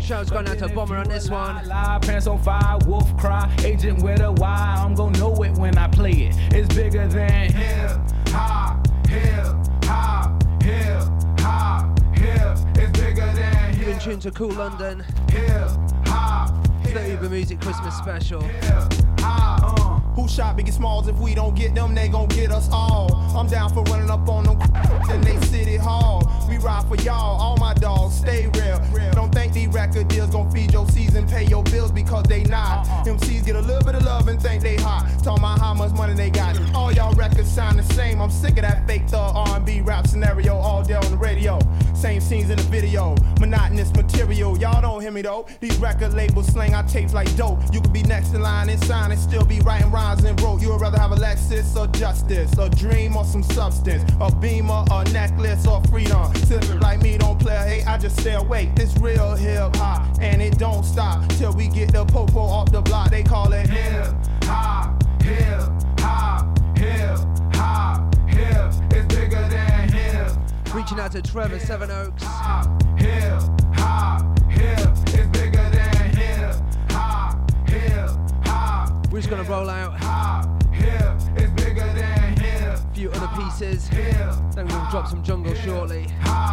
Shouts going out to Bomber on this one. Live pants on fire, wolf cry, agent with a Y. I'm gonna know it when I play it. It's bigger than hip hop, hip hop, hip hop, hip. It's bigger than hip. You're in tune to Cool London. Hip hop. It's the Uber Music Christmas special. Who shot Biggie Smalls? If we don't get them, they gon' get us all. I'm down for running up on them in they city hall. We ride for y'all, all my dogs, stay real. Don't think these record deals gon' feed your season, pay your bills because they not. MCs get a little bit of love and think they hot. Talking about how much money they got. All y'all records sound the same. I'm sick of that fake thug R&B rap scenario all day on the radio. Same scenes in the video, monotonous material. Y'all don't hear me though. These record labels slang our tapes like dope. You could be next in line and sign and still be writing rhymes and broke. You would rather have a Lexus or justice, a dream or some substance, a beamer, a necklace or freedom. Sippin' like me don't play, hey, I just stay awake. This real hip hop and it don't stop till we get the popo off the block. They call it hip hop, hip hop, hip hop, hip. It's bigger than hip. Reaching out to Trevor, Seven Oaks. Hip hop, hip. It's bigger than hip hop, hip hop. We're just gonna roll out Hip, it's bigger than hip. a few other pieces. Then we'll drop some jungle shortly.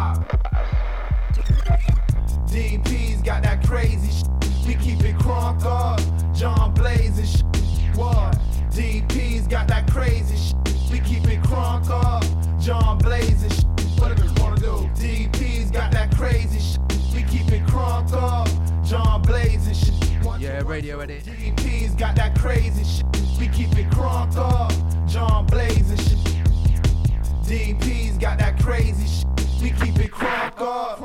DP's got that crazy shit. We keep it crunk up. John Blaze and shit. What? DP's got that crazy shit. We keep it crunk up. John Blaze and shit. What do we wanna do? DP's got that crazy shit. We keep it crunk up. John Blaze and shit. Yeah, radio edit. DP's got that crazy shit. We keep it crunk up. John Blaze and shit. DP's got that crazy shit. We keep it crunk up.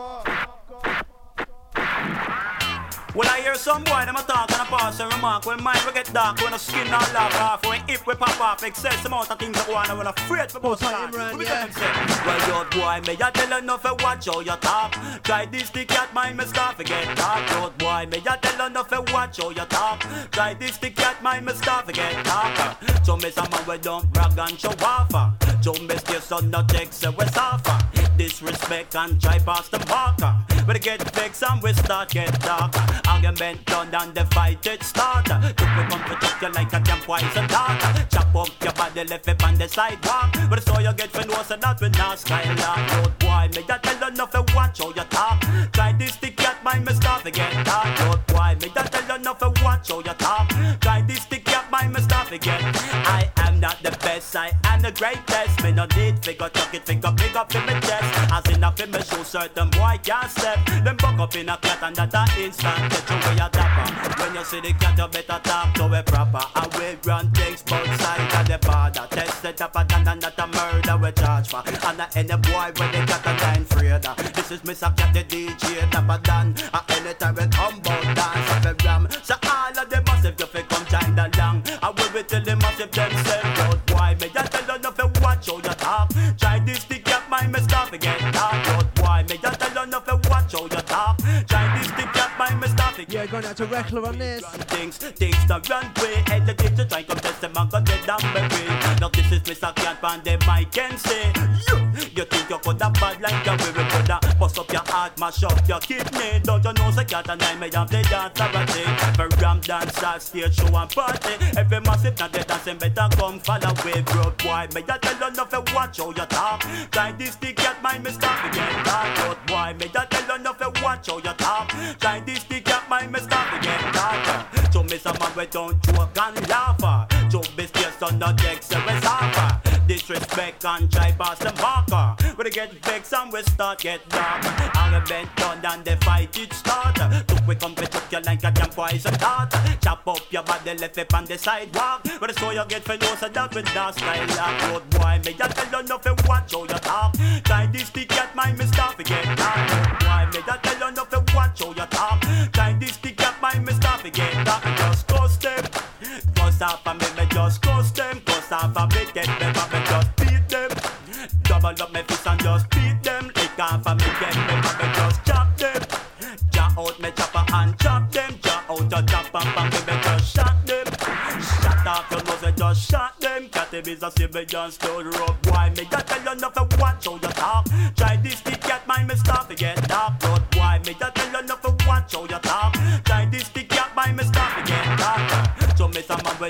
When I hear some boy, them a talk and a pass and remark. When mind we get dark, when the skin all love off. When if we pop off, excess amount of things that go on. And when I'm afraid for both sides, we tell them say, well, your boy, may I tell enough of watch how you talk. Try this stick at my mistake, forget talk. Road boy, may I tell enough of watch how you talk. Try this stick at my mistake, forget talk. So miss a man we don't brag and show off. So miss your son no text, so we suffer. Disrespect and try past the marker. But get vexed and we start get darker. Argument done and the fight it started. Took we come to chuck you like a damn poison dart. Chop up your body left it on the sidewalk. But so you get for no so that we not skylark. Road boy, may I tell enough of watch how you talk. Try this stick at my mistake again talk. Road boy, may I tell enough of watch how you talk. Try this stick at my mistake again. I am not the best, I am the greatest. Me no need figure chuck it, figure big up in my chest. As enough in me show certain boy can't step. Them buck up in a cat and that a instant get you where you dapper. When you see the cat you better talk to it proper. And we run things both sides of the border. Test it up and that a murder we charge for. And any boy when they got a line freeder. This is Mr. Cat the DJ dapper done. And anytime we come bout dance of a ram. So all of them massive you fi come join along. And we will tell them massive themselves. Road boy me ya tell enough to watch how you talk. Try this stick up my mistake again talk. Road boy me ya tell enough to watch how you talk. Try this stick up my mistake again. Yeah, going out to Reckler on this. Things to run way. Educate to try contest them and go dead and bury. Now this is Mr. Cat and them I can say. You think you coulda bad like a way we coulda bust up your heart, mash up your kidney. Don't you know say Cat and I may have the dance already. For ram dance, stage show and party. Every massive not the dancing better come follow with road boy. May I tell enough to watch how you talk. Try this stick at my mistake again talk. Road boy, may I tell enough to watch how you talk. Try this stick at my mistake again talk. So miss a man we don't joke and laugh. Joke best yes on the deck so we suffer. Disrespect and try pass the marker. We get vexed and we start get dark. Argument done and the fight it start. Took we come to chuck you like a damn poison dart. Chop up your body left it on the sidewalk. But so you get for no so that with that style. Road boy, may I tell enough to watch how you talk. Try this stick at my mistake again talk. Road boy, may I tell enough to watch how you talk. Try this stick at my mistake again talk. Just coast them. Coast off and me just coast them. Coast off and me get them and me just beat them. Double up my fist and just beat them. Lick off and me get them and me just chop them. Jaw out me chopper and chop them. Jaw out your chopper and me just shot them. Shot off your nose and just shot them. Cat is a civilian stood rope. Why me just tell you enough to watch how you talk. Try this stick at my mistake again dark road. Why me just tell you enough to watch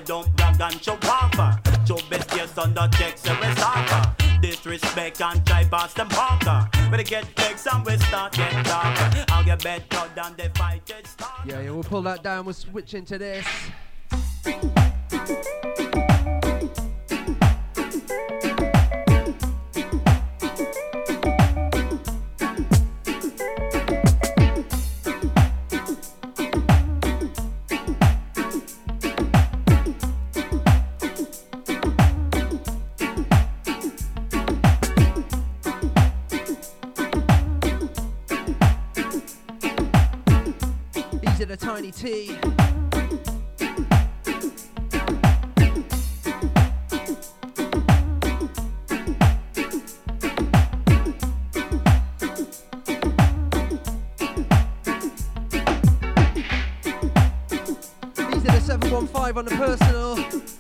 we don't brag and show off. Show best yes on the checks and we suffer. Disrespect and try past them marker. When they get vexed and we start get darker. I'll get better than the fight get started. Yeah, we'll pull that down, we'll switch into this. The Tiny T. These are the 715 on the personal.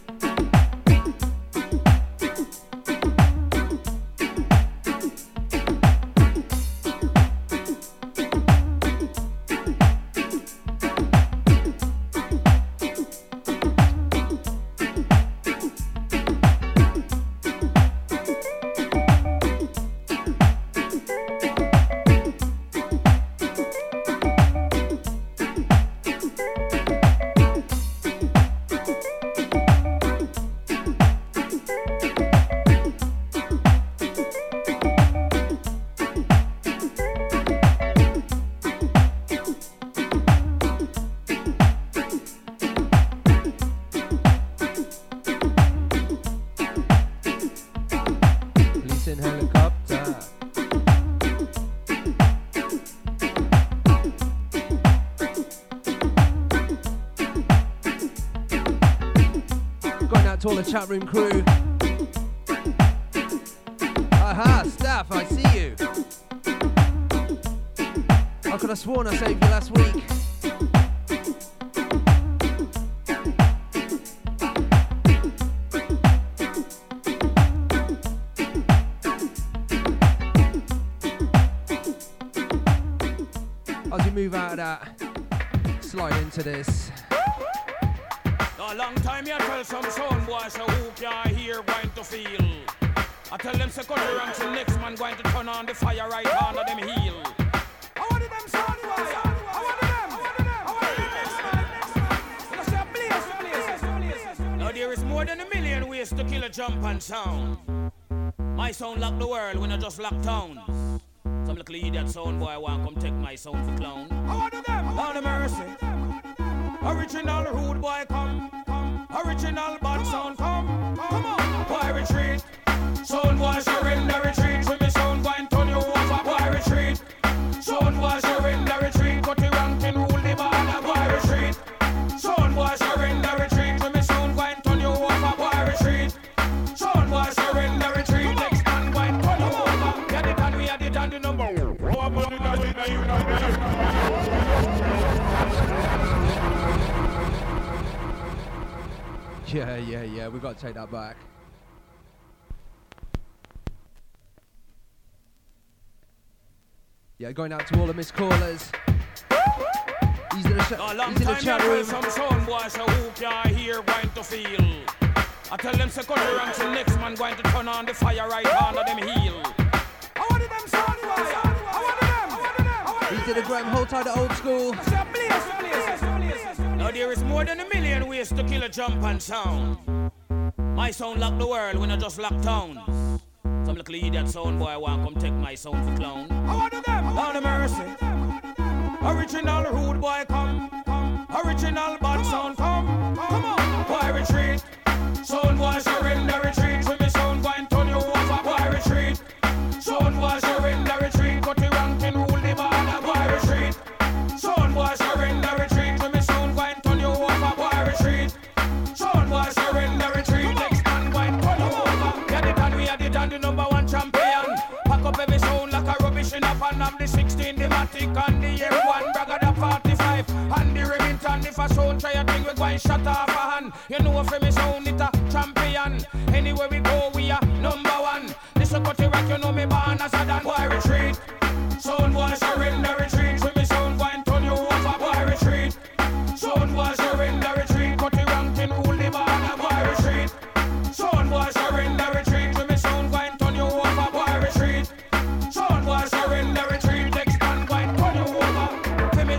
To all the chat room crew. Aha, Staff, I see you. I could have sworn I saved you last week. As we move out of that, slide into this. A long time you tell some sound boy so who can't hear going to feel. I tell them say cut the ranks till next man going to turn on the fire right under them heel. I want them sound boy. I want them next man. Now there is more than 1 million ways to kill a jump and sound. My sound lock the world when I just lock towns. Some little idiot sound boy want come take my sound for clown. I want them. Lord of mercy. Original rude boy come. Original bad sound come. Come on. Boy retreat. Sound boy surrender retreat. With me sound boy turn you over. Boy retreat. Sound boy surrender retreat. Cut the ranking rule the banner. Boy retreat. Sound boy surrender retreat. With me sound boy turn you over. Boy retreat. Sound boy surrender retreat. Next man boy turn you over. Get it and we had it and the number. Yeah, we've got to take that back. Yeah, going out to all the missed callers. He's in the chat room. Some sound boy so who can't hear going to feel. I tell them say cut the ranks till next man going to turn on the fire right under them heel. I want them sound boy. I want them. He's in the Graham, hold tight to old school. Now there is more than 1 million ways to kill a jump and sound. My sound lock the world when I just lock towns. Some little idiot sound boy want come take my sound for clown. I want them. Lord of mercy. Original rude boy come. Original bad sound come. Come on. Boy retreat. Sound boy surrender retreat. With me sound boy turn you over. Boy retreat. Sound boy surrender retreat. Cut the ranking rule the banner. Boy retreat. Sound boy surrender retreat. With me sound boy turn you over. Boy retreat. Sound boy surrender retreat. Next man boy turn you over. Get it and we had it and the #1 champion. Pack up every sound like a rubbish in a pan. I'm the 16, the Matic and the M1. Bragga the 45 and the Remington. If a sound try a thing we go and shut off a hand. You know for me sound it a champion. Anywhere we go we are #1. This a cut the rock you know me born as a dan. Boy retreat. Sound boy surrender retreat. With me sound boy turn you over. Boy retreat. Sound boy surrender retreat. Cut the ranking rule the bar.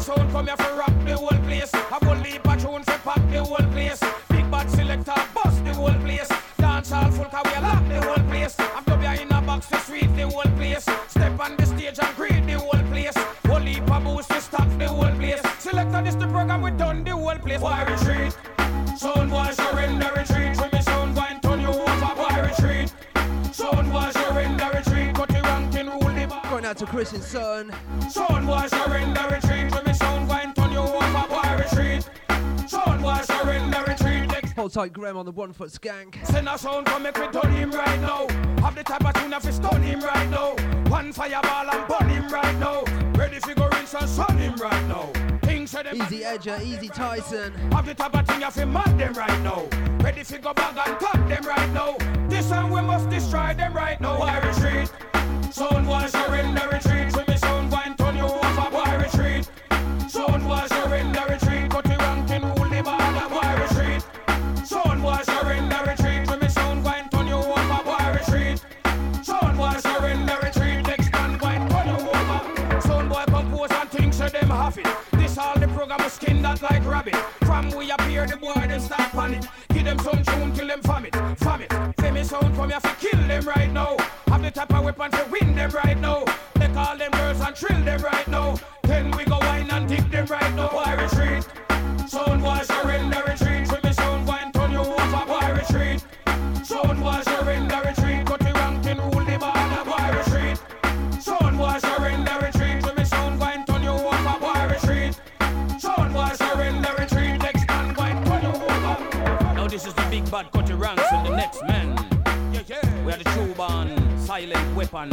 sound come here for rock the whole place. Have one leap a tune for pack the whole place. Big bad selector bust the whole place. Dance all full car we lock the whole place. I'm W in a box to sweep the whole place. Step on the stage and greet the whole place. Whole leap a boost to stop the whole place. Selector this the program we done the whole place. Why retreat? Sound boy surrender retreat. When me sound boy turn you over. Why retreat? Sound boy surrender retreat. Cut the ranking rule the bar. Going out to Chris and Son. Sound boy surrender retreat. When me sound boy turn you over. Why retreat? Sound boy surrender retreat. Hold tight, Graham on the 1 foot skank. Send a sound come make we done him right now. Have the type of tune if we stun him right now. One fireball and burn him right now. Ready for go rinse and sun him right now. Easy Edger, easy Tyson. Have the type of thing if we mad them right now. Ready for go back and cut them right now. This time we must destroy them right now. Why retreat? Sound boy surrender retreat. When me sound boy turn you over. Why retreat? Sound boy surrender retreat. Cut the ranking rule the border. Why retreat? Sound boy surrender retreat. When me sound boy turn you over. Why retreat? Sound boy surrender retreat. Next man boy turn you over. Sound boy compose and think so them have it. This all the program is skin that like rabbit. From we appear the boy them start panic. Give them some tune till them vomit. Famous sound from here for kill them right now. Have the type of weapon to win them right now. They call them girls and trill them right now. Then we go wine and dig them right now. Why retreat? Sound boy surrender retreat. When me sound boy turn you over. Why retreat? Sound boy surrender retreat. Cut the ranking rule the border. Why retreat? Sound boy surrender retreat. When me sound boy turn you over. Why retreat? Sound boy surrender retreat. Next man boy turn you over. Now this is the big bad cut the ranks and the next man. We are the true born silent weapon.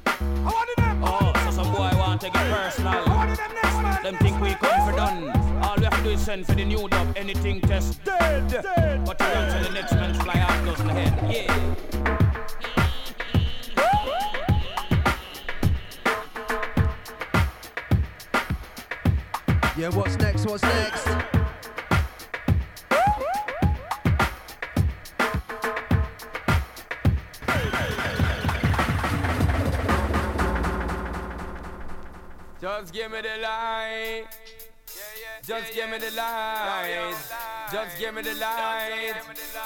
Oh, so some boy want to get personal. Them think we come for done. All we have to do is send for the new dub. Anything test dead. But the ranks and the next man fly out goes in the head. Yeah. Yeah, what's next? What's next? Just give me the light. Just give me the light. Just give me the light.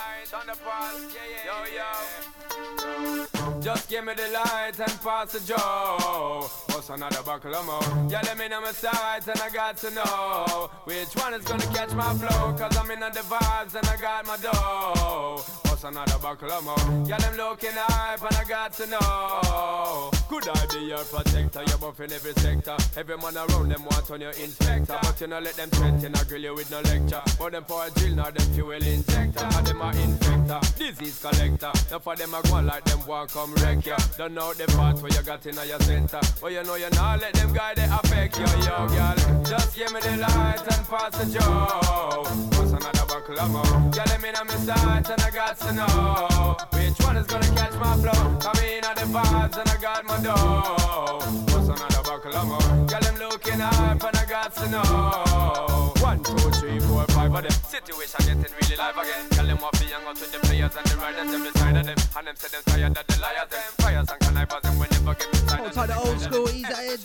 Just give me the light and pass the joe. What's another buckle of more? Yeah, let me know my sights and I got to know which one is gonna catch my flow. Cause I'm in the vibes and I got my dough. What's another buckle of more? Yeah, them looking hype and I got to know. Could I be your protector? You're buff in every sector. Every man around them want on your inspector. But you know let them threaten, I grill you with no lecture. But them for a drill, now them fuel injector. And them a infector, disease collector. Now for them a go like them want come wreck ya. Don't know the part where you got in your center. But you know you not let them guy they affect you, yo, girl. Just give me the light and pass the joe. What's another buckle of more? Yeah, let me know my sight and I got to know which one is gonna catch my flow. Come in on the vibes and I got my dough. What's another buckle of more? Girl, them looking hype and I got to know 1, 2, 3, 4, 5 of them. Situation getting really live again. Girl, them want to hang out with the players and the riders them beside of them. And them say them tired that the liars them. Fires and connivers them when never get inside of them. Hold tight, the old school, easy Edge.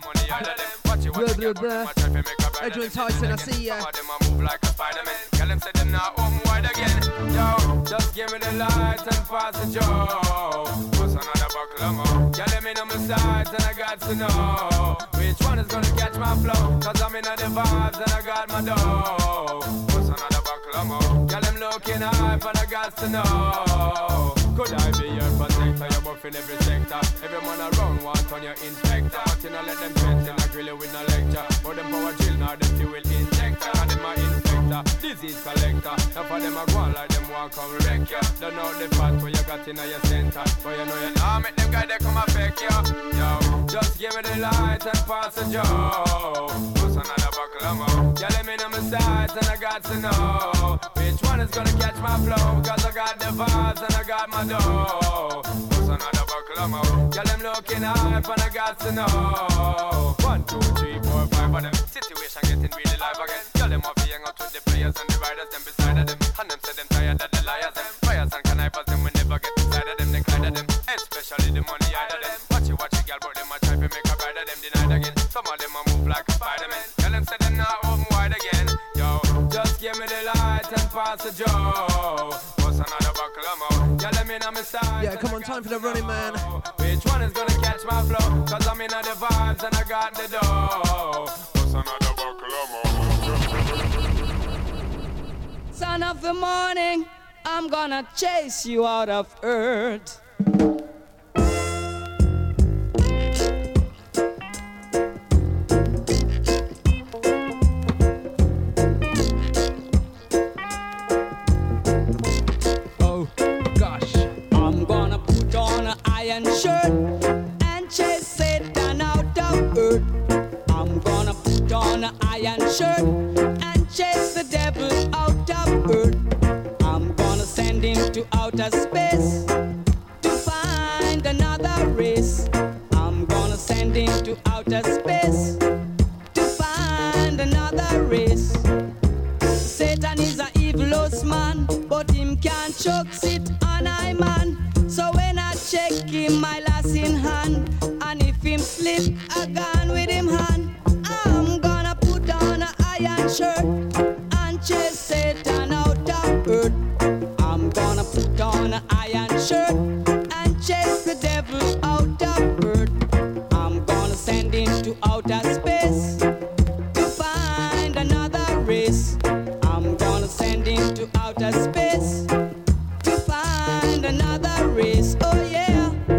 Edge and Tyson, I see ya. Some of them a move like a Spider-Man. Girl, them say them not home wide again. Yo, just give me the light and pass the joe. What's another buckle of more? Yeah, let me know my sides and I got to know which one is gonna catch my flow. Cause I'm in the vibes and I got my dough. What's another buckle of more? Yeah, them looking hype and I got to know. Could I be your protector? You're buff in every sector. Every man around want on your inspector. But you know let them threaten, I grill you with no lecture. But them power drill, now them fuel injector. And them a infector, disease collector. Now for them a go on like them want come wreck ya. Don't know the part where you got in your center. But you know you nah make them guy they come affect ya. Yo, just give me the light and pass the joe. What's another buckle of more? Yeah, let me know my sights and I got to know which one is gonna catch my flow. Cause I got the vibes and I got my dough. What's another buckle of more? Yeah, them looking hype and I got to know 1, 2, 3, 4, 5 of them. Situation getting really live again. Girl, them want to hang out with the players and the riders them beside of them. And them say them tired that the liars them. Fires and connivers them we never get inside of them. They kind of them, especially the money out of them. Watch it, girl, but them a try to make a bride of them denied again. Some of them a move like a Spider-Man. Girl, them say pass a Joe. What's another buckle of more? Yeah, let me know my side. Yeah, come on, time for the running man. Which one is gonna catch my flow? Cause I'm in the vibes and I got the dough. What's another buckle of more? Son of the morning, I'm gonna chase you out of earth. Oh, gosh. I'm gonna put on an iron shirt and chase Satan out of earth. I'm gonna put on an iron shirt and chase the devil out of earth. I'm gonna send him to outer space to find another race. I'm gonna send him to outer space to find another race. Satan is a evilous man, but him can't choke sit on I man. So when I check him, my lass in hand, and if him slip, I gone with him hand. I'm gonna put on an iron shirt and chase Satan out of earth. I'm gonna put on an iron shirt and chase the devil out of earth. I'm gonna send him to outer space to find another race. I'm gonna send him to outer space to find another race. Oh yeah.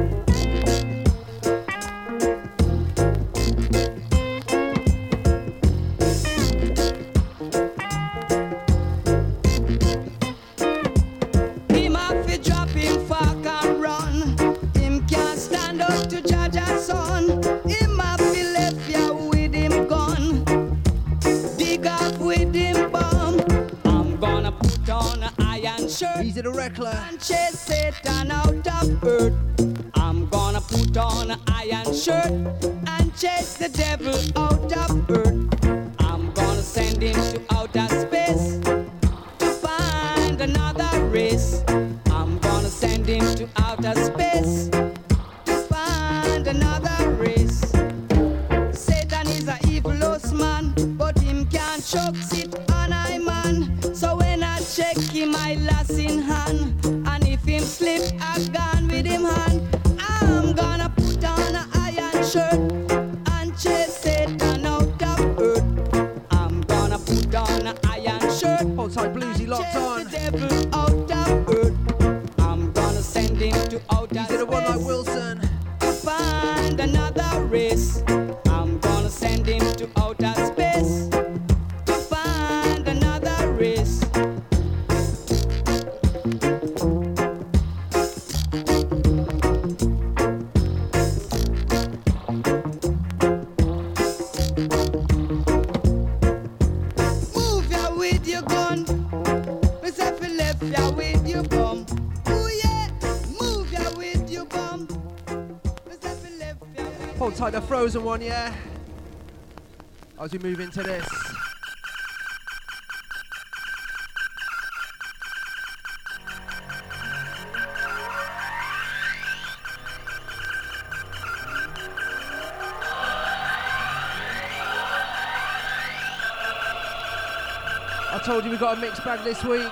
Him have to drop him fork and run. Him can't stand up to Jaja's son. Him have to left ya with him gun. Dig off with him bomb. I'm gonna put on an iron shirt Easy the Reckler. and chase Satan out of earth. I'm gonna put on an iron shirt and chase the devil out of earth. I'm gonna send him to outer space to find another race. I'm gonna send him to outer space to find another race. Satan is a evilous man, but him can't choke sit on I man. So when I check him, I lass in hand, and if him slip, I gone with him hand. I'm gonna put on an iron shirt and chase Satan out of earth. I'm gonna put on an iron shirt. Hold tight, Bluesy, locked chase on. the devil out of earth. I'm gonna send him to outer Easy the one like space Wilson. to find another race. I'm gonna send him to outer space to find another race. Move ya with your gun. Myself left ya with your bum. Ooh yeah, move ya with your bum. Myself left ya with Hold tight, the Frozen one, yeah? As we move into this. I told you we got a mixed bag this week.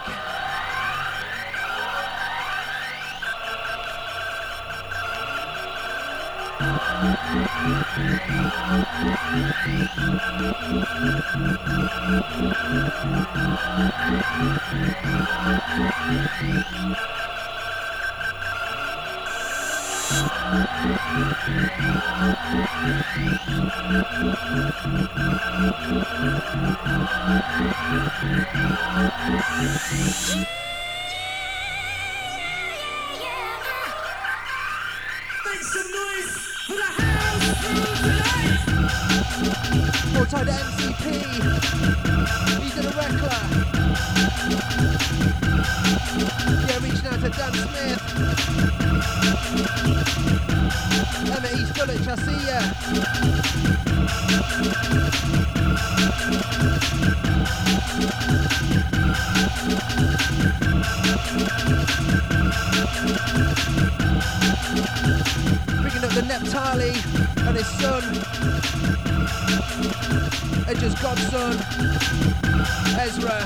Hold tight to MCP. He's in a Reckler. Yeah, reaching out to Dan Smith. Emma East Village, I see ya. Picking up the Neptali and his son. Edge Nature's Godson, Ezra.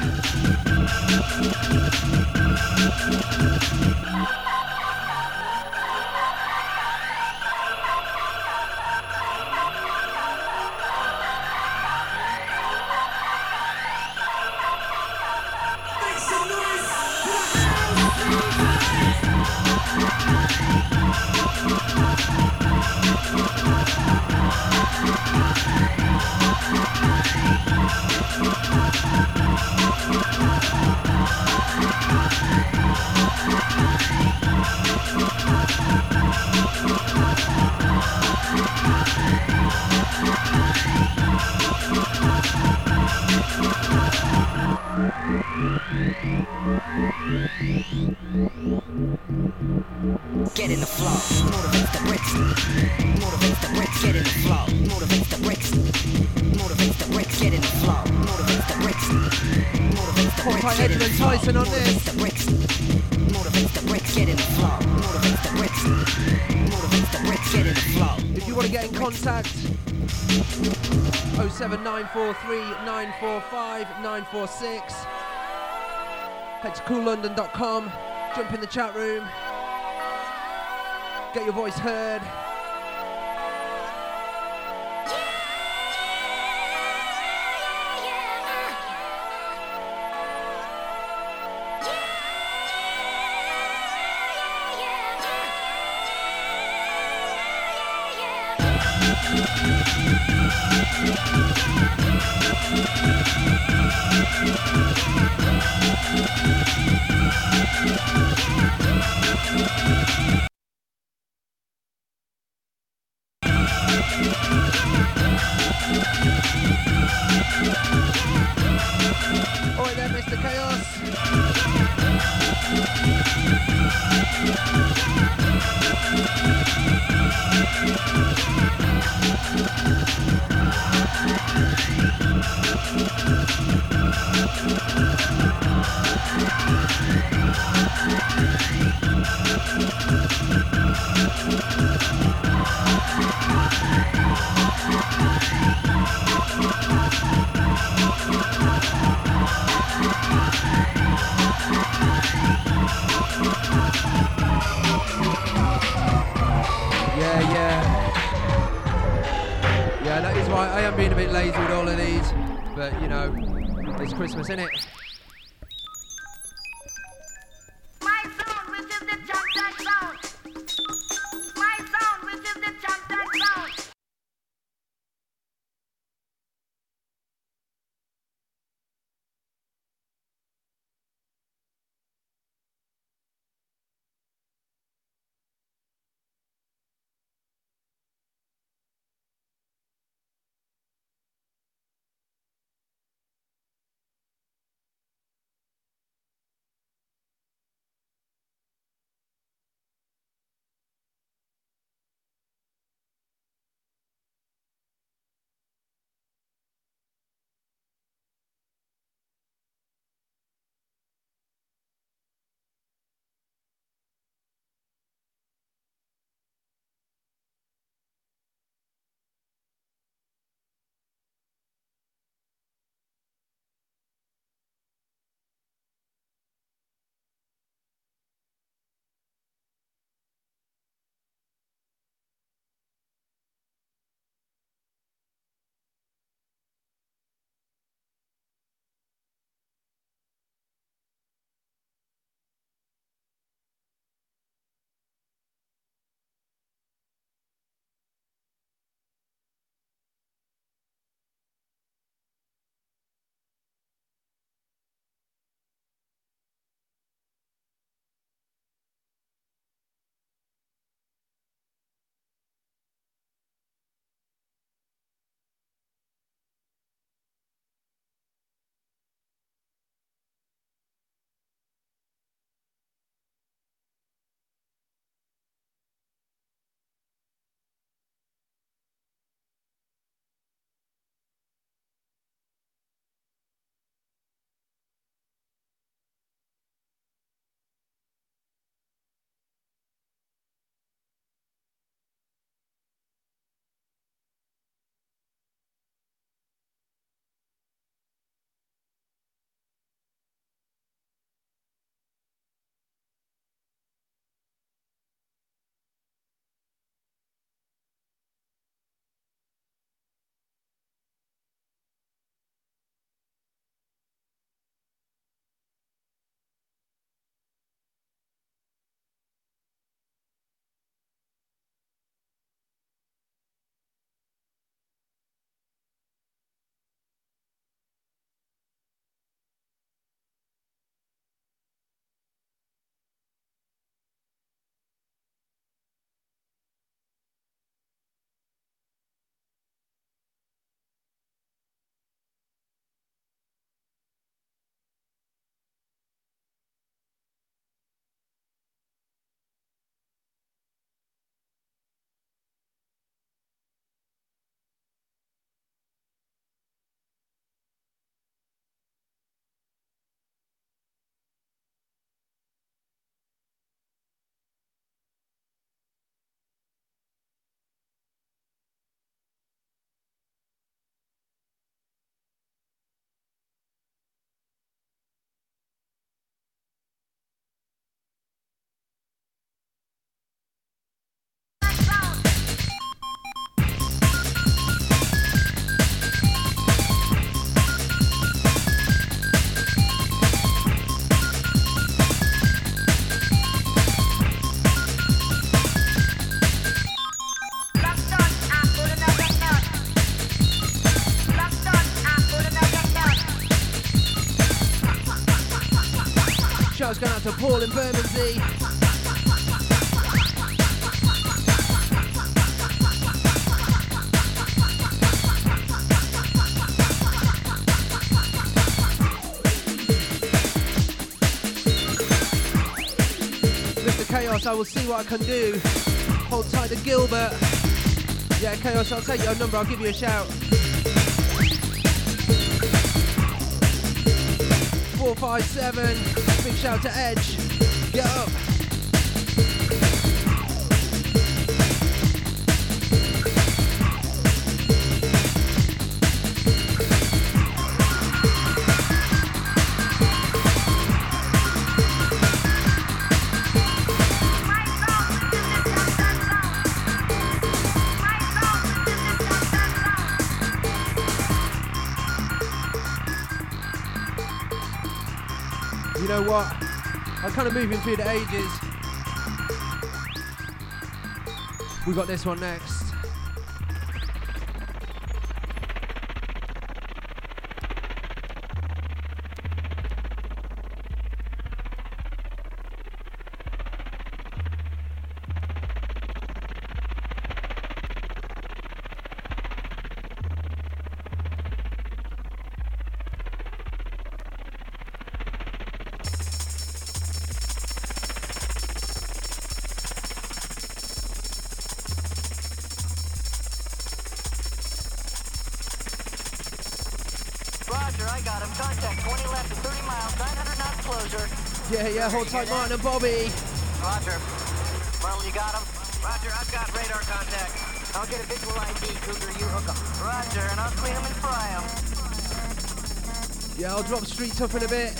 Get in the flow, motivates the bricks, motivates the bricks, get in the flow, motivates the bricks, motivates the bricks, get in the flow, motivates the bricks, motivates the bricks, get in the flow, Tyson on motivates the bricks, motivates the bricks, get in the flow, motivates the bricks, motivates the bricks, get in the flow. If you want to get in contact, 07943 945 946. Head to coollondon.com, jump in the chat room, get your voice heard. Alright then, Mr. Chaos. Yeah, that is right. I am being a bit lazy with all of these, but you know, it's Christmas, isn't it? Shouts going out to Paul in Bermondsey. Chaos, I will see what I can do. Hold tight to Gilbert. Yeah, Chaos, I'll take your number, I'll give you a shout. 457, big shout to Edge. Get up. You know what? I'm kind of moving through the ages. We got this one next. Yeah, hold tight, Martin and Bobby. Roger. Well, you got him? Roger, I've got radar contact. I'll get a visual ID, Cougar, you hook 'em. Roger, and I'll clean 'em and fry 'em. Yeah, I'll drop Street Tough in a bit.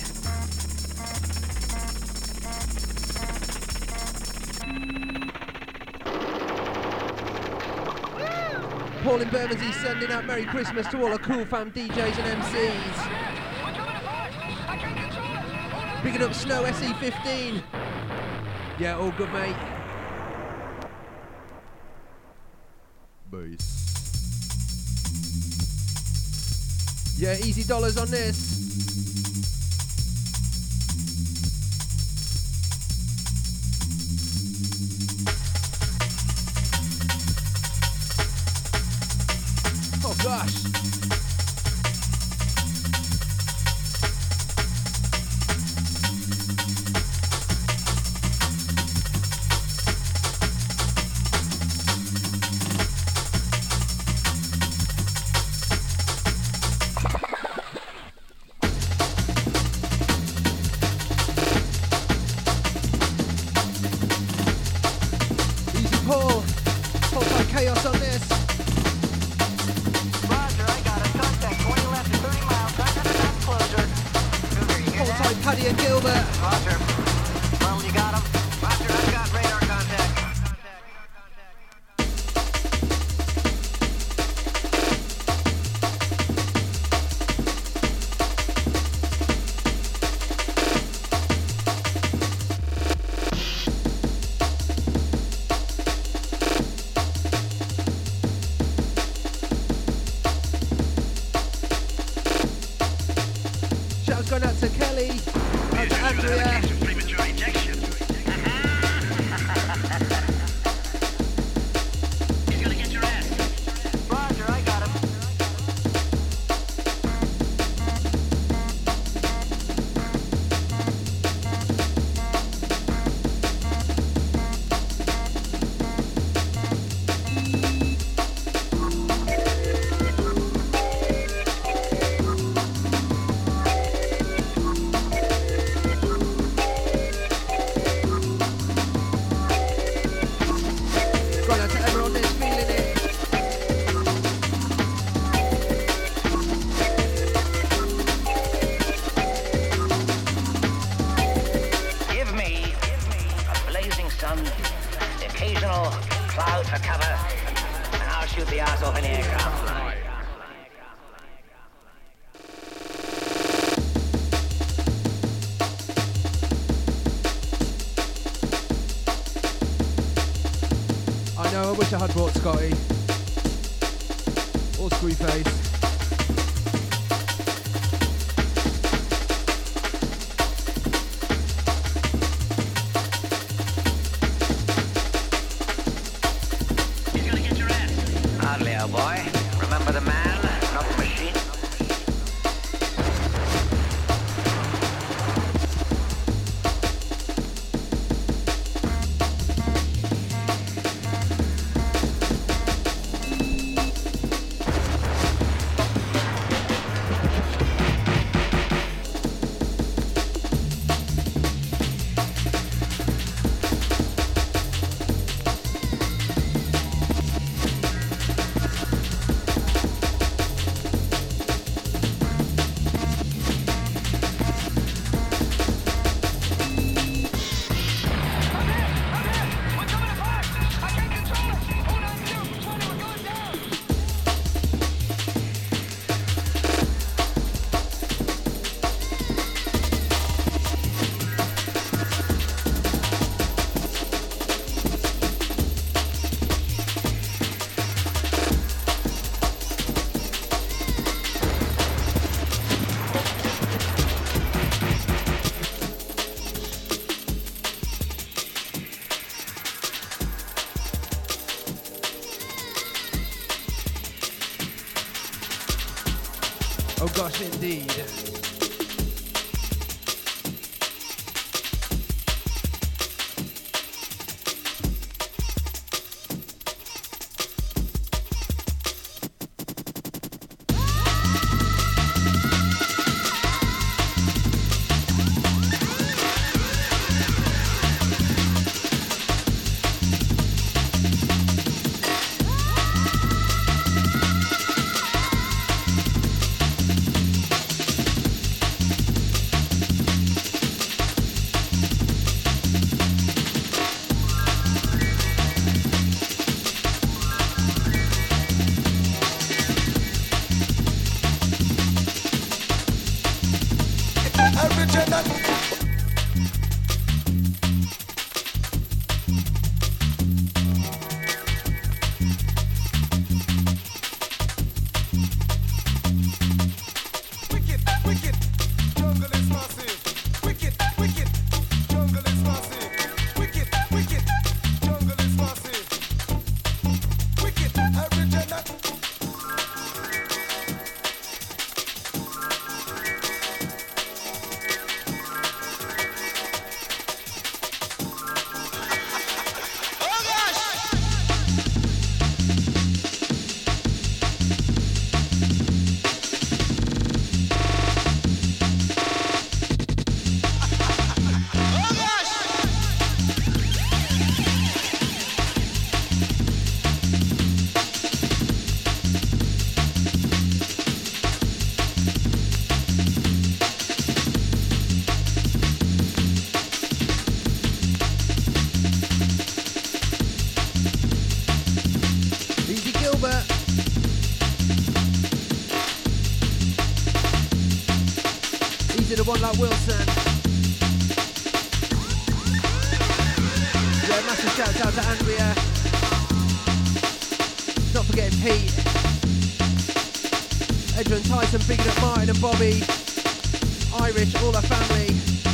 Paul in Bermondsey sending out Merry Christmas to all the Cool Fam DJs and MCs. Picking up Snow SE15. Yeah, all good, mate. Bass. Yeah, easy dollars on this. Oh gosh. I had brought Scotty or Screwface. rush indeed. One like Wilson. Yeah, massive shouts out to Andrea. Not forgetting Pete. Edwin Tyson, picking up Martin and Bobby. Irish, all our family.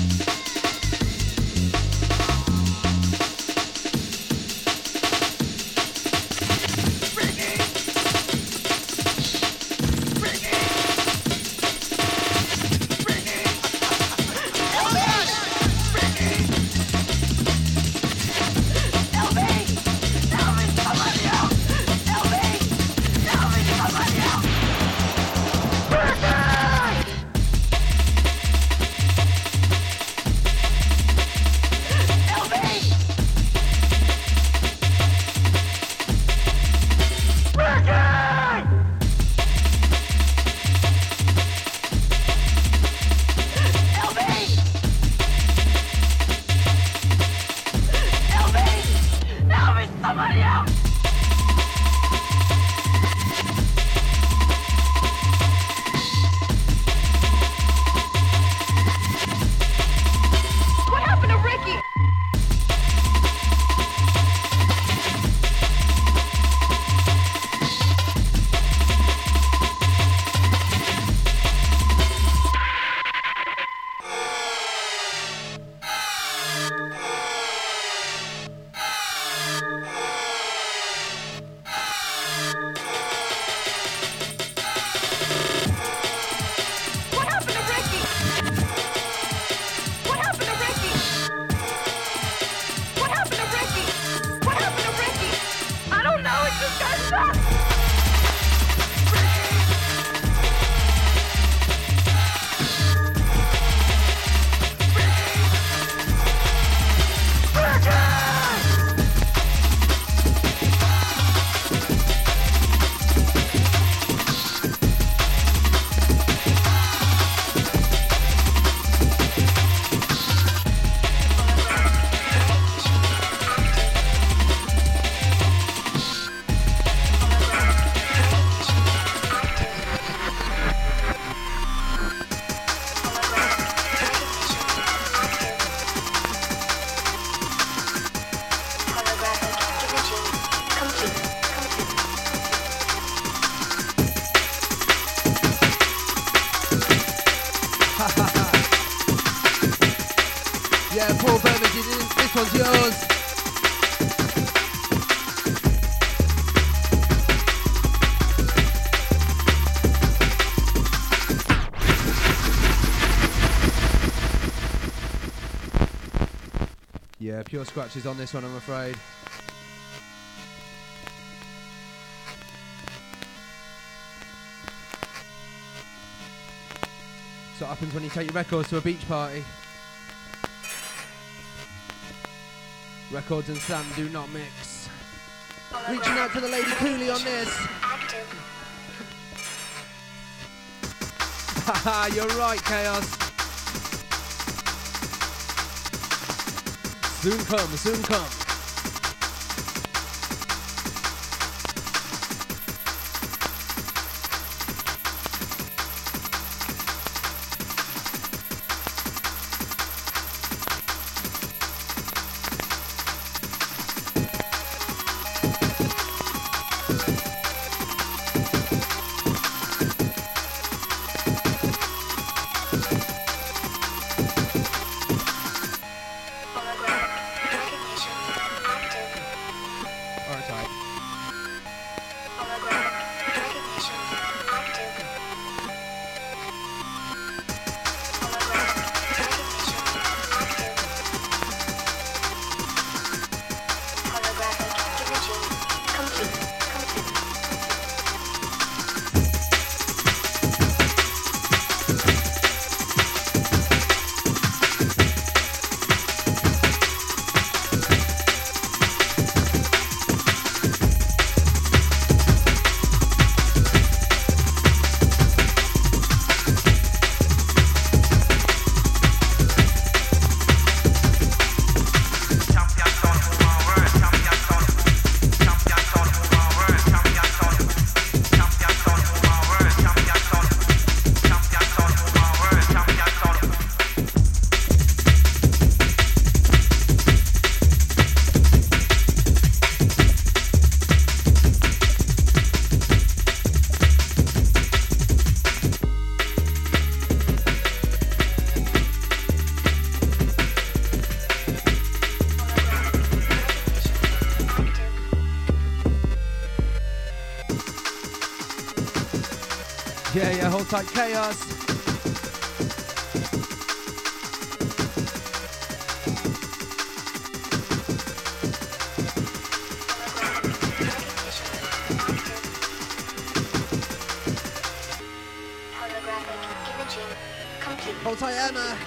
one's yours. Yeah, pure scratches on this one, I'm afraid. That's what happens when you take your records to a beach party. Records and sand do not mix. Reaching out to the Lady Cooley on this. Haha, you're right, Chaos. Soon come, soon come. Yeah, hold tight, Chaos. Hold tight, Emma.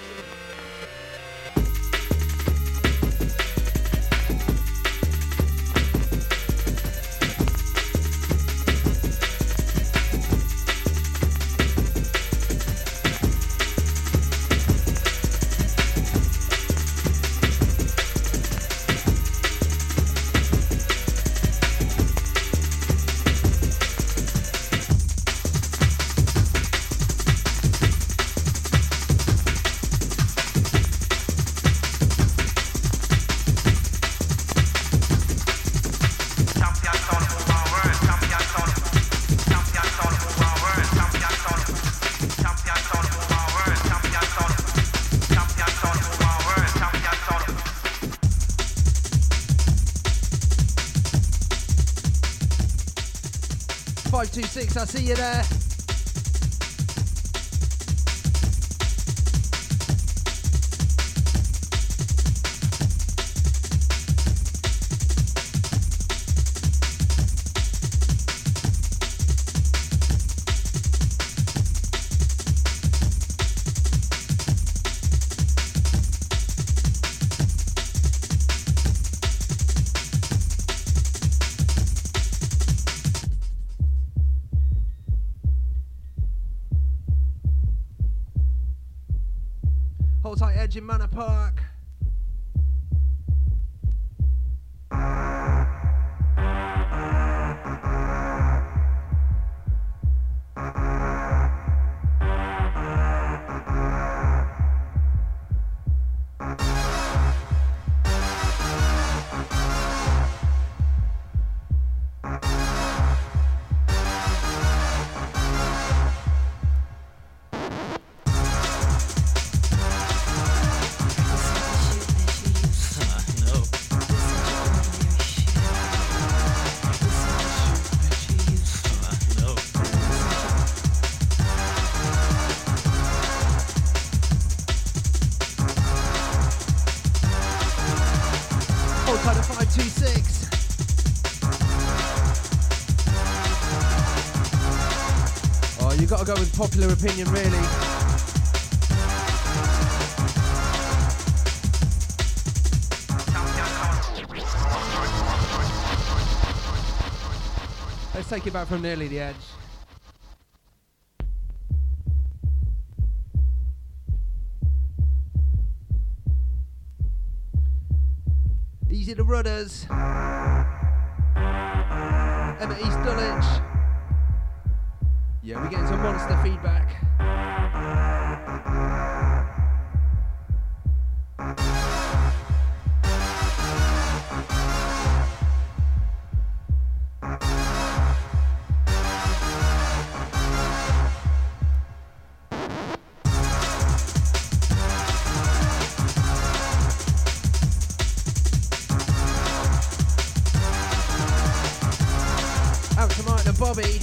I see you there. Hold tight, Edge in Manor Park. Hold tight to 526. Oh, you gotta go with popular opinion, really. Let's take it back from nearly the edge. Easy to Rudders. Emma East Dulwich. Yeah, we're getting some monster feedback. Out to Martin and Bobby.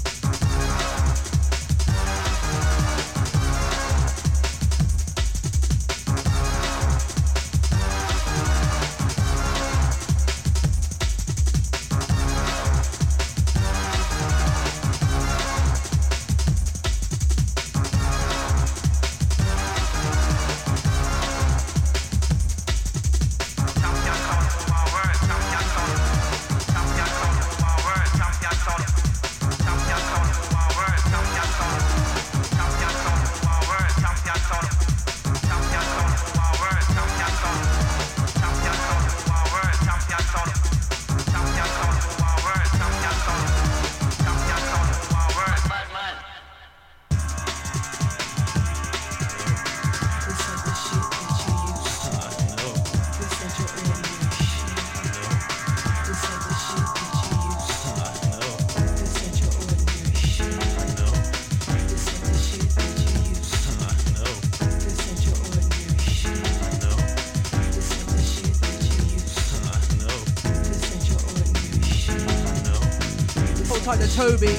Like the Toby.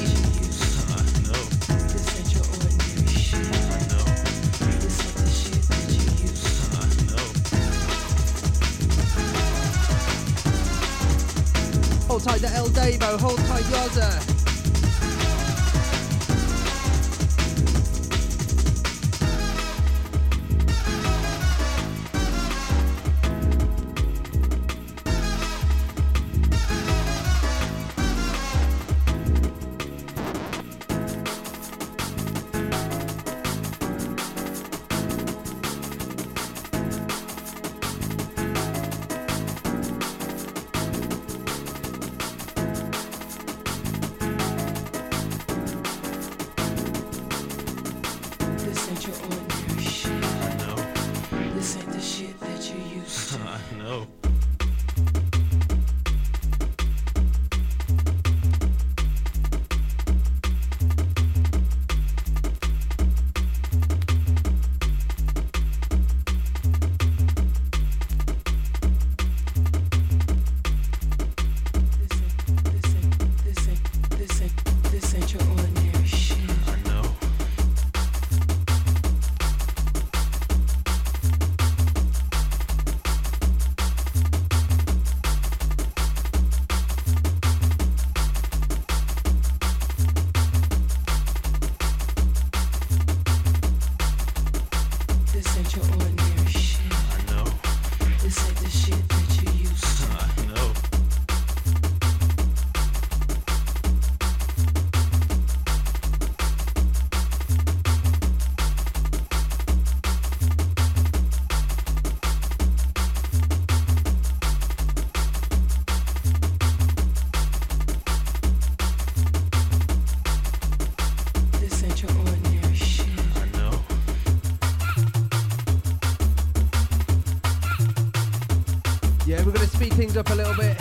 Hold tight to El Davo, hold tight Yaza. Things up a little bit.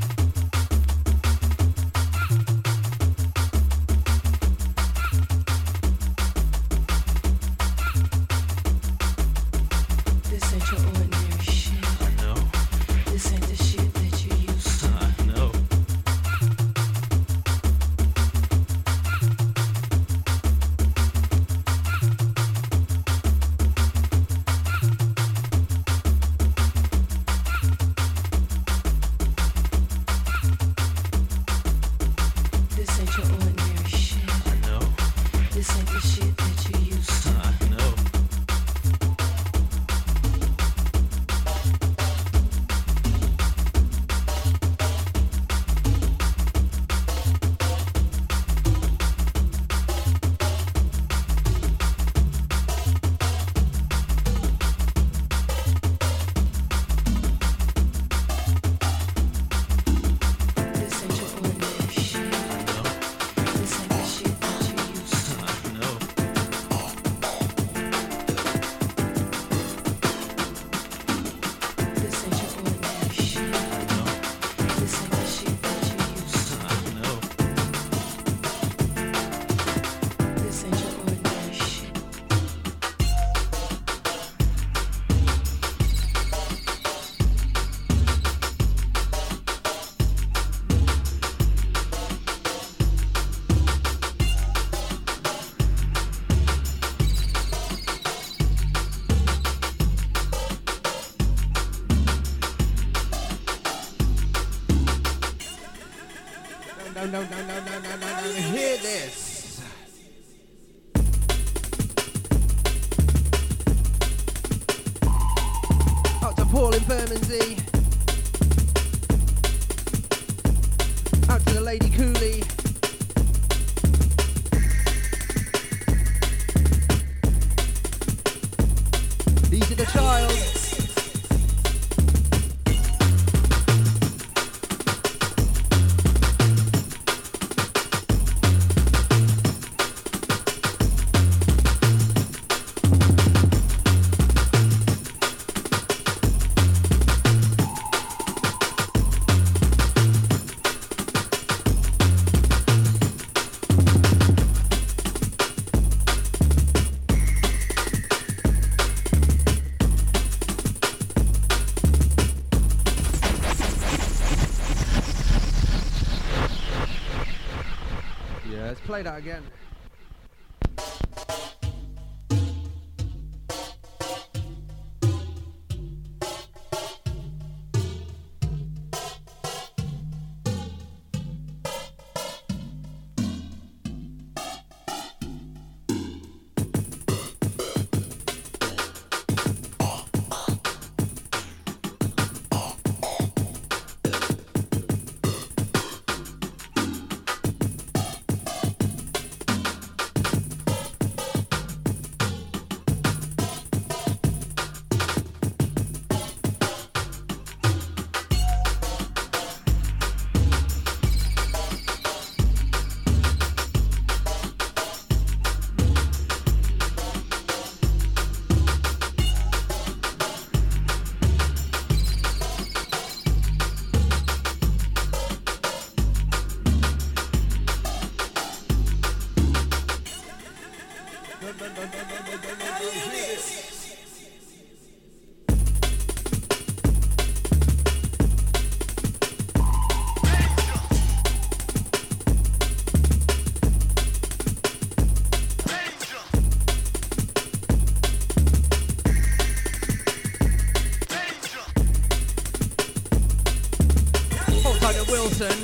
This ain't your ordinary shit. I know. This ain't the shit that you used to. I know. Hear this. Out to Paul in Bermondsey. Out to the Lady Cooley. These are the child. Play that again. Wilson.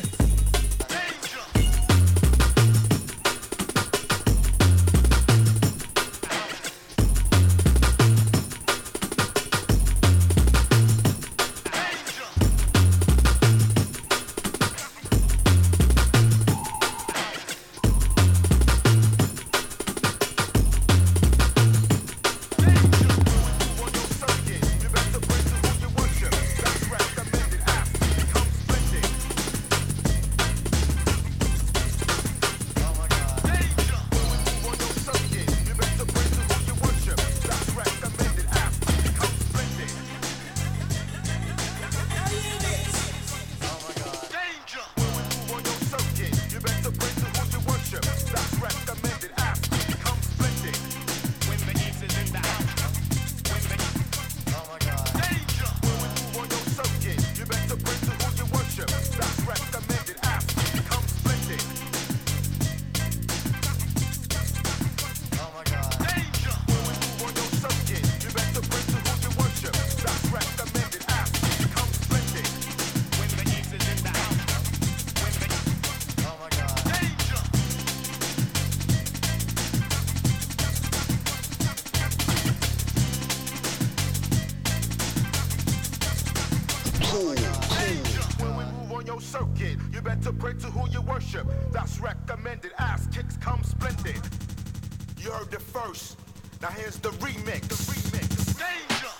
That's recommended. Ass kicks come splendid. You heard it first. Now here's the remix. Danger.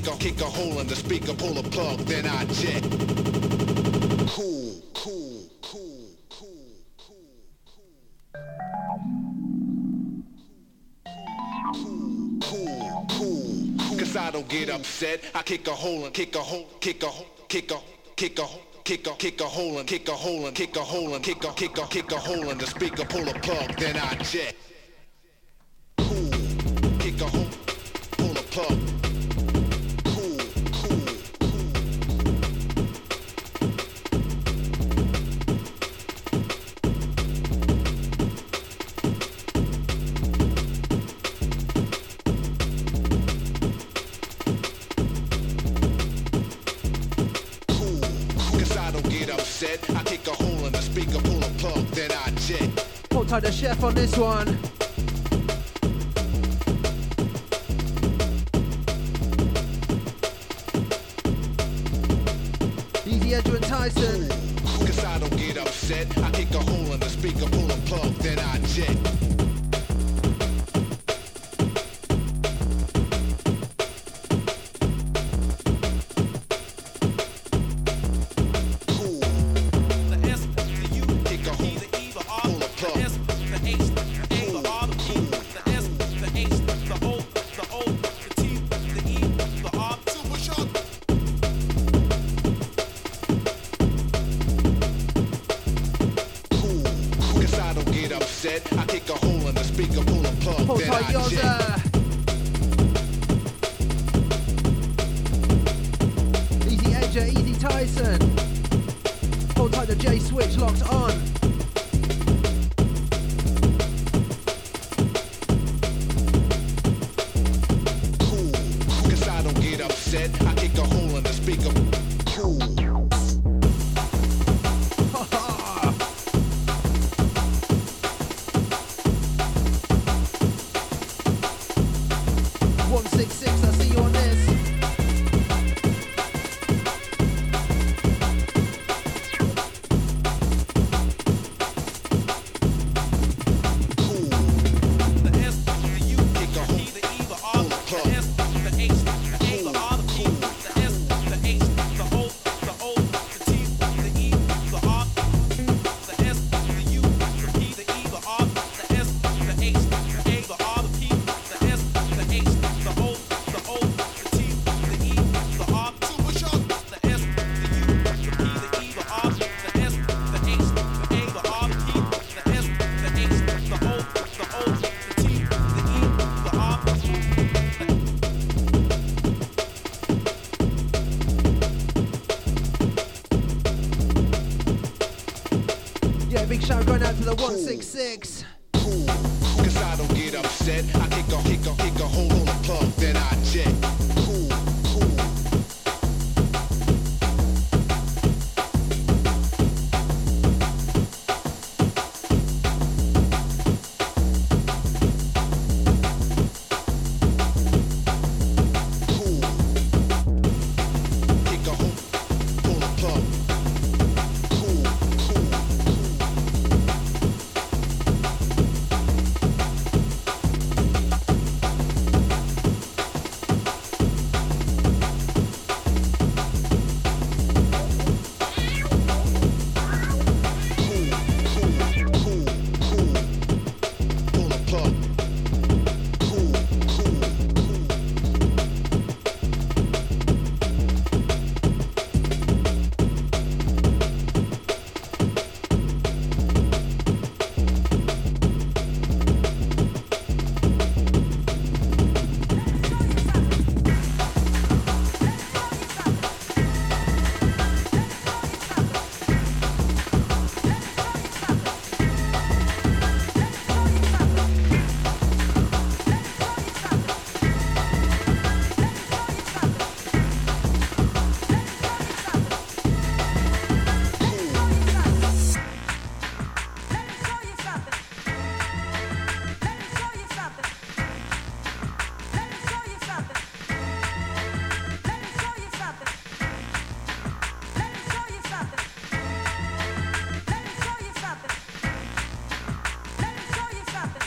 kick a hole in the speaker, pull a plug, then I jet. Cool. Cause I don't get upset. I kick a hole and kick a hole, kick a hole, kick a hole, kick a hole. Kick a hole and kick a hole and kick a hole and kick a hole in the speaker, pull a plug, then I jet. Cool, kick a hole, pull a plug. I kick a hole in the speaker, pull a plug, then I jet. Hold tight the chef on this one. Easy Edge and Tyson. Cause I don't get upset. I kick a hole in the speaker, pull a plug, then I jet. I kick a hole in the speaker, pull a plug, hold then tight, I jet. Easy Edger, Easy Tyson. Hold tight the J switch, locked on. Cool, cause I don't get upset. I kick a hole in the speaker. Cool. 166, I see you on this. Cool. The S, the U, kick a hole, the E, the R, the S, the H, the A, the R, the P, the S, the H, the O, the T, the E, the R, the S, the U, the P, the E, the R, the S, the H, the A, the R, the P, the S, the H, the O, the T, the E, the R, super shot, the S, the U, the P, the E, the R, the S, the H, the A, the R, the P, the S, the H, the O, the T, the E, the R. Yeah, big shout going out to the 166. Cool, cause I don't get upset. I kick a hole in the plug, then I jet. Cool. Kick a hole, pull a plug. Cool. Pull a plug. Cool.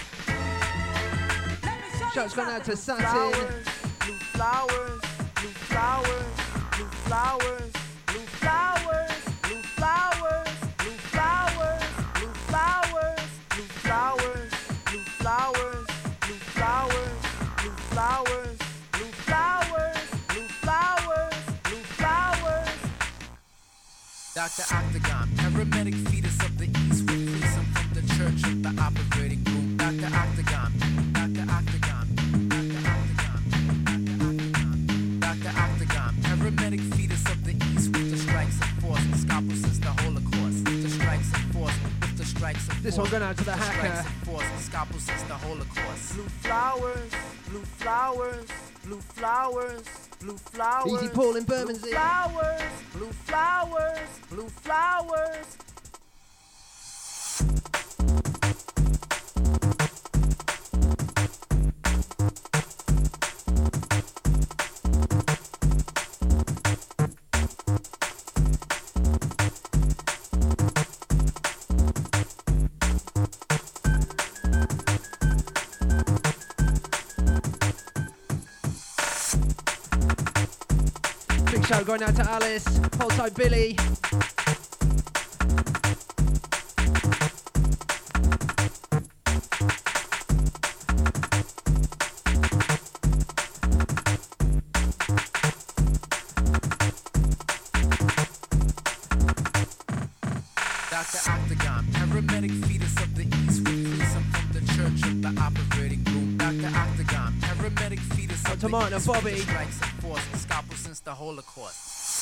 Shouts going out to Satin. New flowers, new flowers, blue flowers, blue flowers, blue flowers, blue flowers, blue flowers, blue flowers, blue flowers, blue flowers, blue flowers, blue flowers, blue flowers, blue flowers. Dr. Octagon, paramedic fetus of the East, with threesome from the church of the operating room. Dr. Octagon, Dr. Octagon, Dr. Octagon, Dr. Octagon, paramedic fetus of the East, with the strikes of force, the scalpel since the Holocaust. The strikes of force, with the strikes of force. This one going out to the hacker. Force, the scalpel since the Holocaust. Blue flowers, blue flowers, blue flowers. Blue flowers, Easy Paul in Bermondsey. Blue flowers, blue flowers, blue flowers. Big shout going out to Alice, hold tight Billy. Dr. Octagon, paramedic fetus of the East, with threesome from the church of the operating room. Dr. Octagon, paramedic fetus of the East, with the strikes of force, the scalpel since the Holocaust.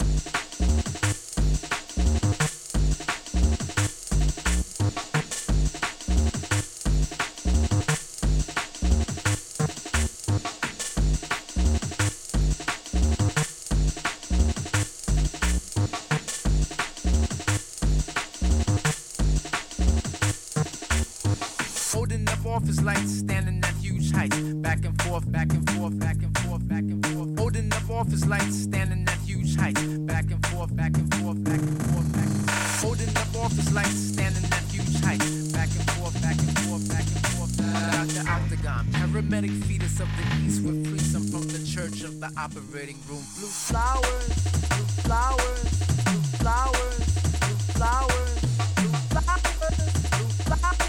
Holding up office lights, standing at huge heights. Back and forth, back and forth, back and forth, back and forth. Holding up office lights, standing at huge heights. Back and forth, back and forth, back and forth, back and forth. Holding up office lights, standing at huge heights. Back and forth, back and forth, back and forth. Dr. Octagon, paramedic fetus of the East, with threesome from the church of the operating room. Blue flowers, blue flowers, blue flowers, blue flowers, blue flowers, blue flowers.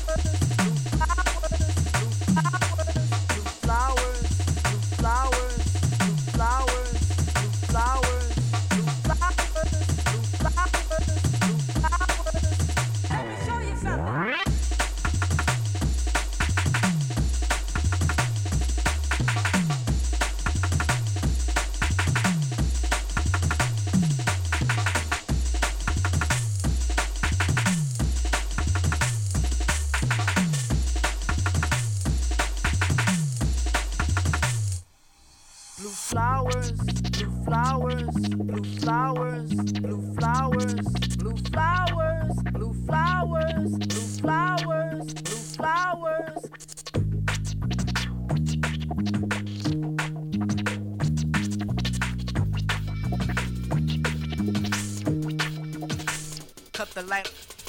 Flowers, blue flowers, blue flowers, blue flowers, blue flowers, blue flowers, blue flowers, blue flowers. Cut the light.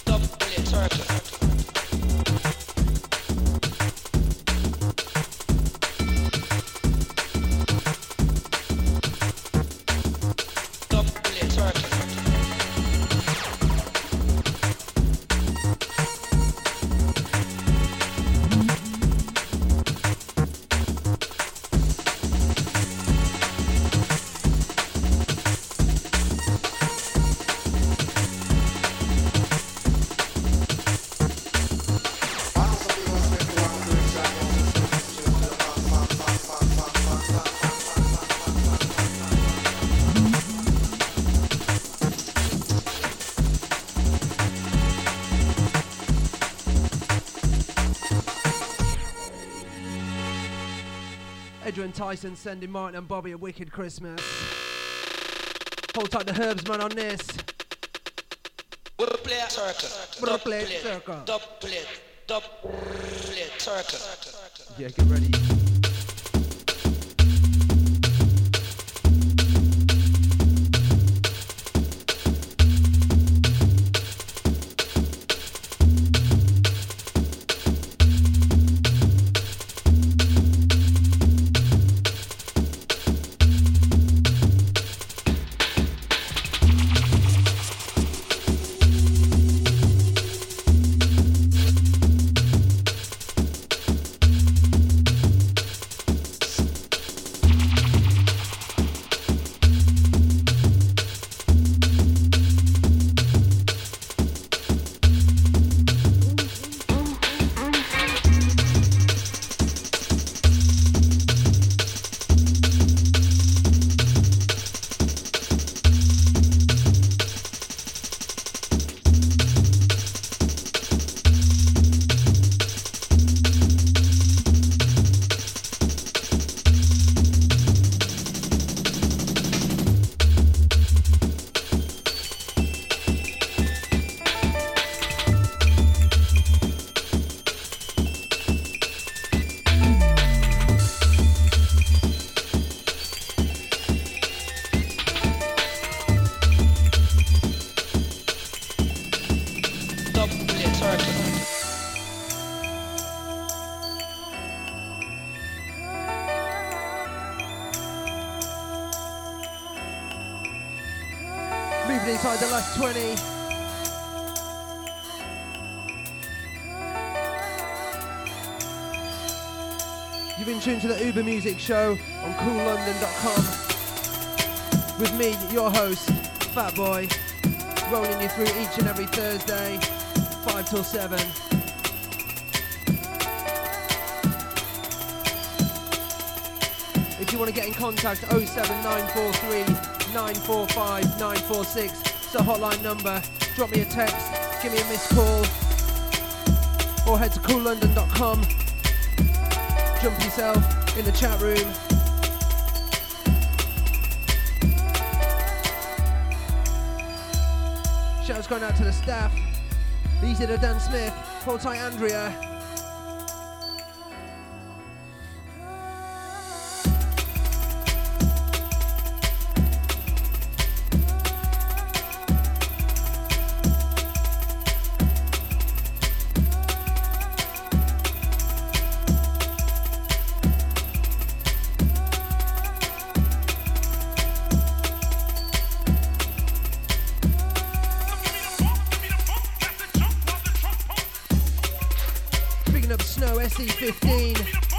Edwin Tyson sending Martin and Bobby a wicked Christmas. Hold tight the Herbs man on this. We'll play a circle. We'll play a circle. Dub plate. Dub plate. Circle. Yeah, get ready. Moving inside the last 20. You've been tuned to the Uber Music Show on CoolLondon.com with me, your host, Fat Boy, rolling you through each and every Thursday, 5 till 7. If you want to get in contact, 07943 945 946. It's a hotline number. Drop me a text, give me a missed call, or head to CoolLondon.com. Jump yourself in the chat room. Shouts going out to the staff. Easy to Dan Smith, hold tight Andrea. SE15.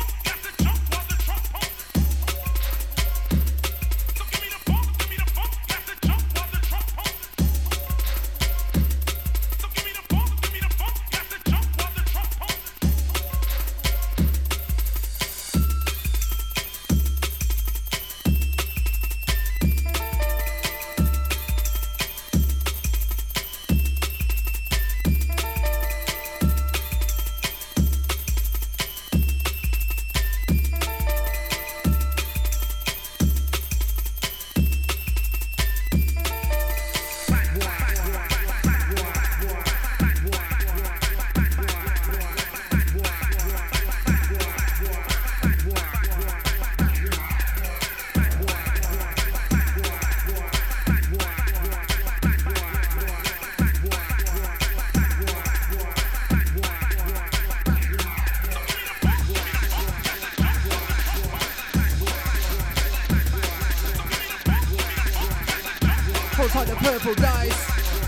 Like the purple dice.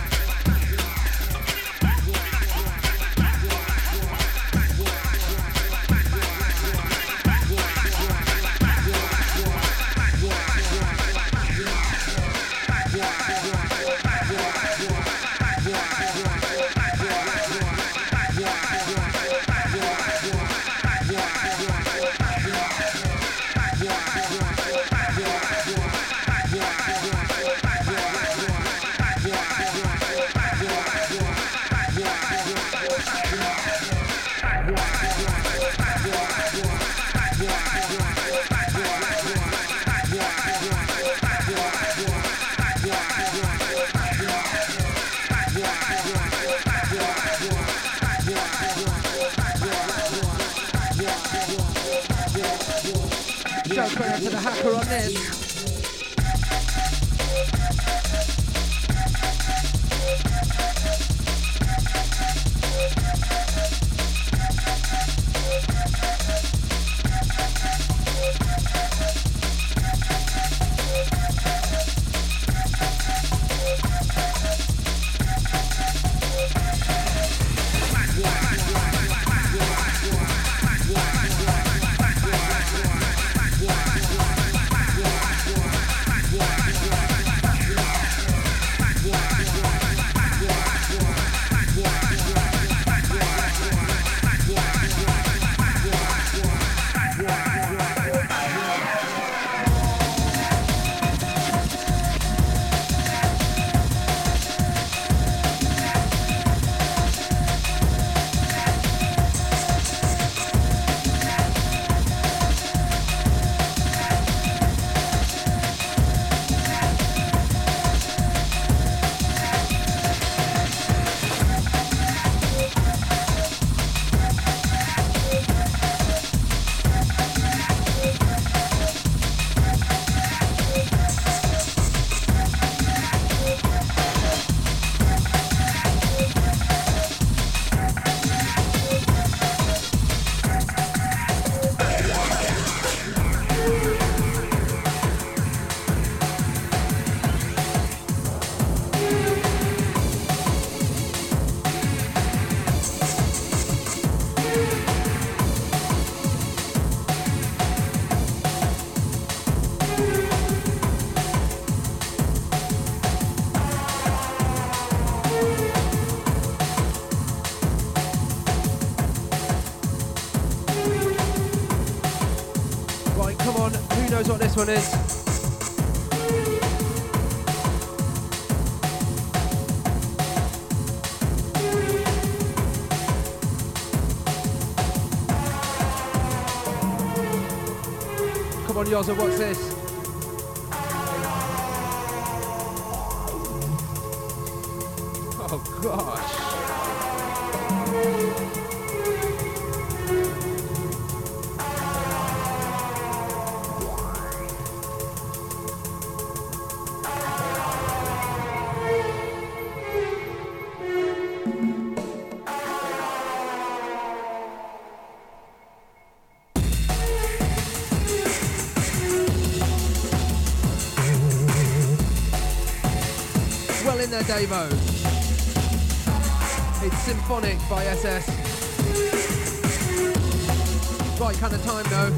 Shout out to the hacker on this. what this one is. Come on, Yoza, what's this? Oh gosh. Well in there, Davo. It's Symphonic by SS. Right kind of time though.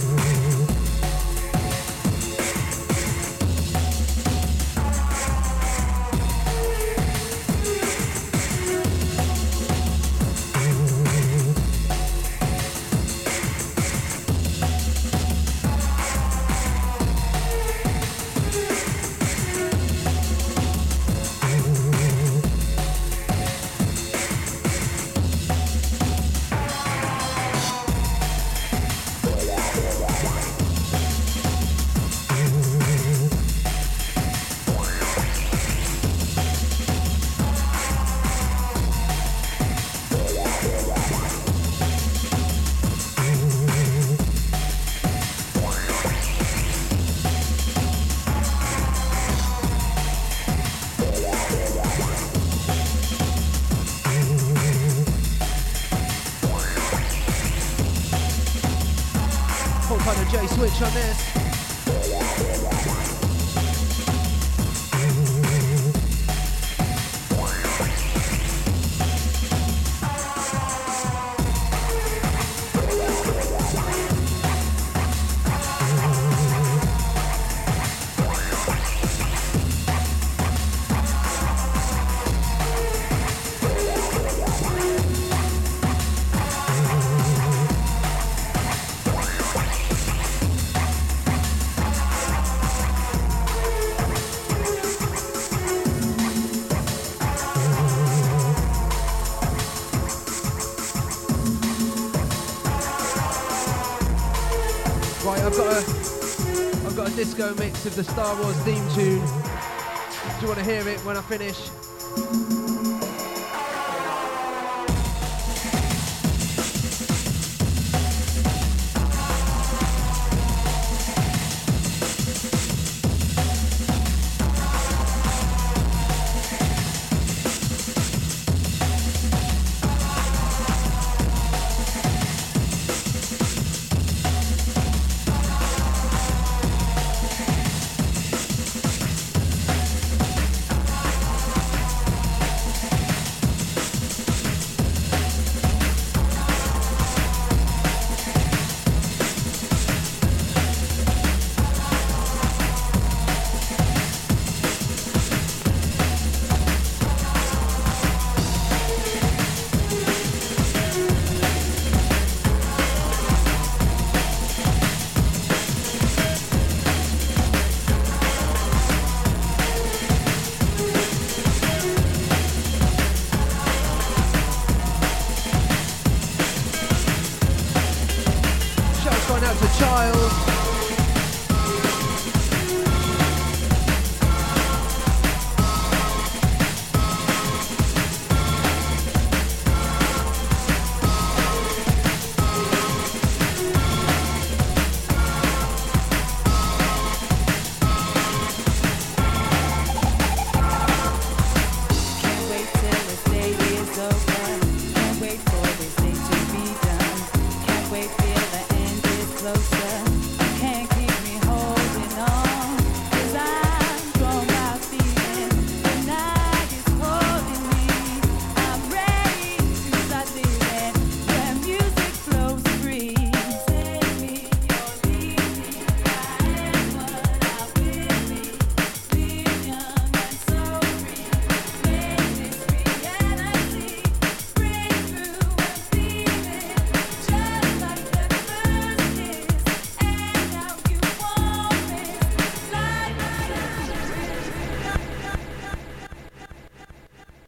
Switch on this. I've got a disco mix of the Star Wars theme tune. Do you want to hear it when I finish? Can't wait, feel the end is closer.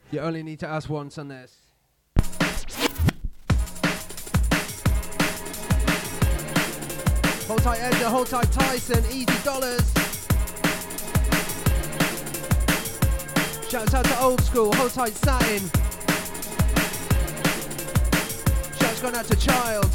You only need to ask once on this. Hold tight Edgar, hold tight Tyson, easy dollars. Shouts out to Old School, hold tight Satin. Shouts going out to Child.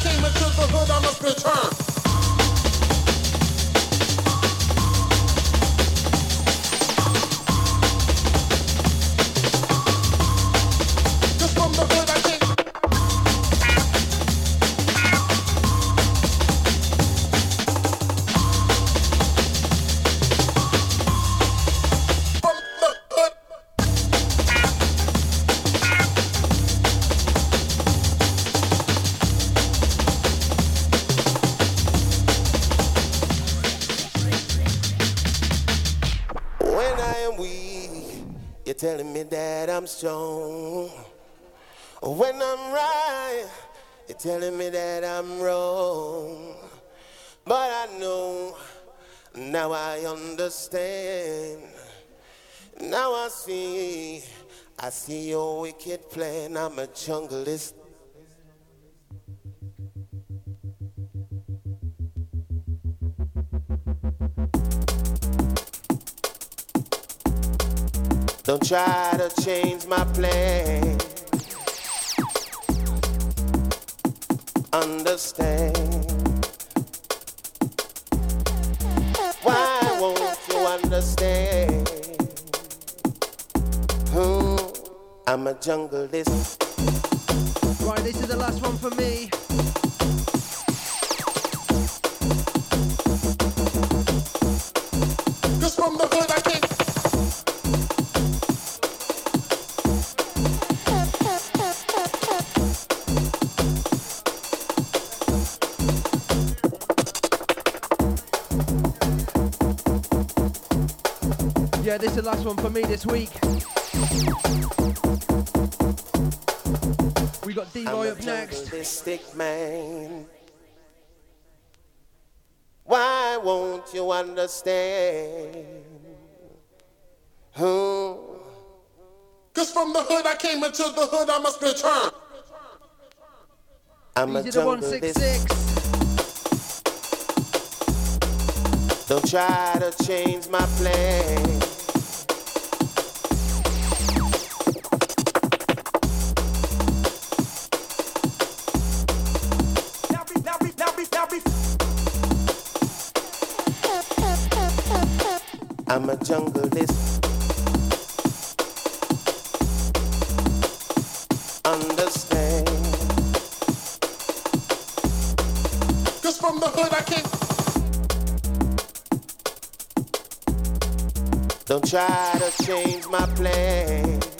came into the hood, I must return. Just from the hood I came. Telling me that I'm strong. When I'm right, you're telling me that I'm wrong. But I know, now I understand. Now I see your wicked plan. I'm a junglist. Don't try to change my plan. Understand. Why won't you understand? I'm a junglist. Right, this is the last one for me. Just from the hood I came. Yeah, this is the last one for me this week. We got D-Boy up next. Man. Why won't you understand? Cause from the hood I came, into the hood I must return. I'm a junglist. Don't try to change my plan. I'm a junglist. Understand. Cause from the hood I came. Don't try to change my plan.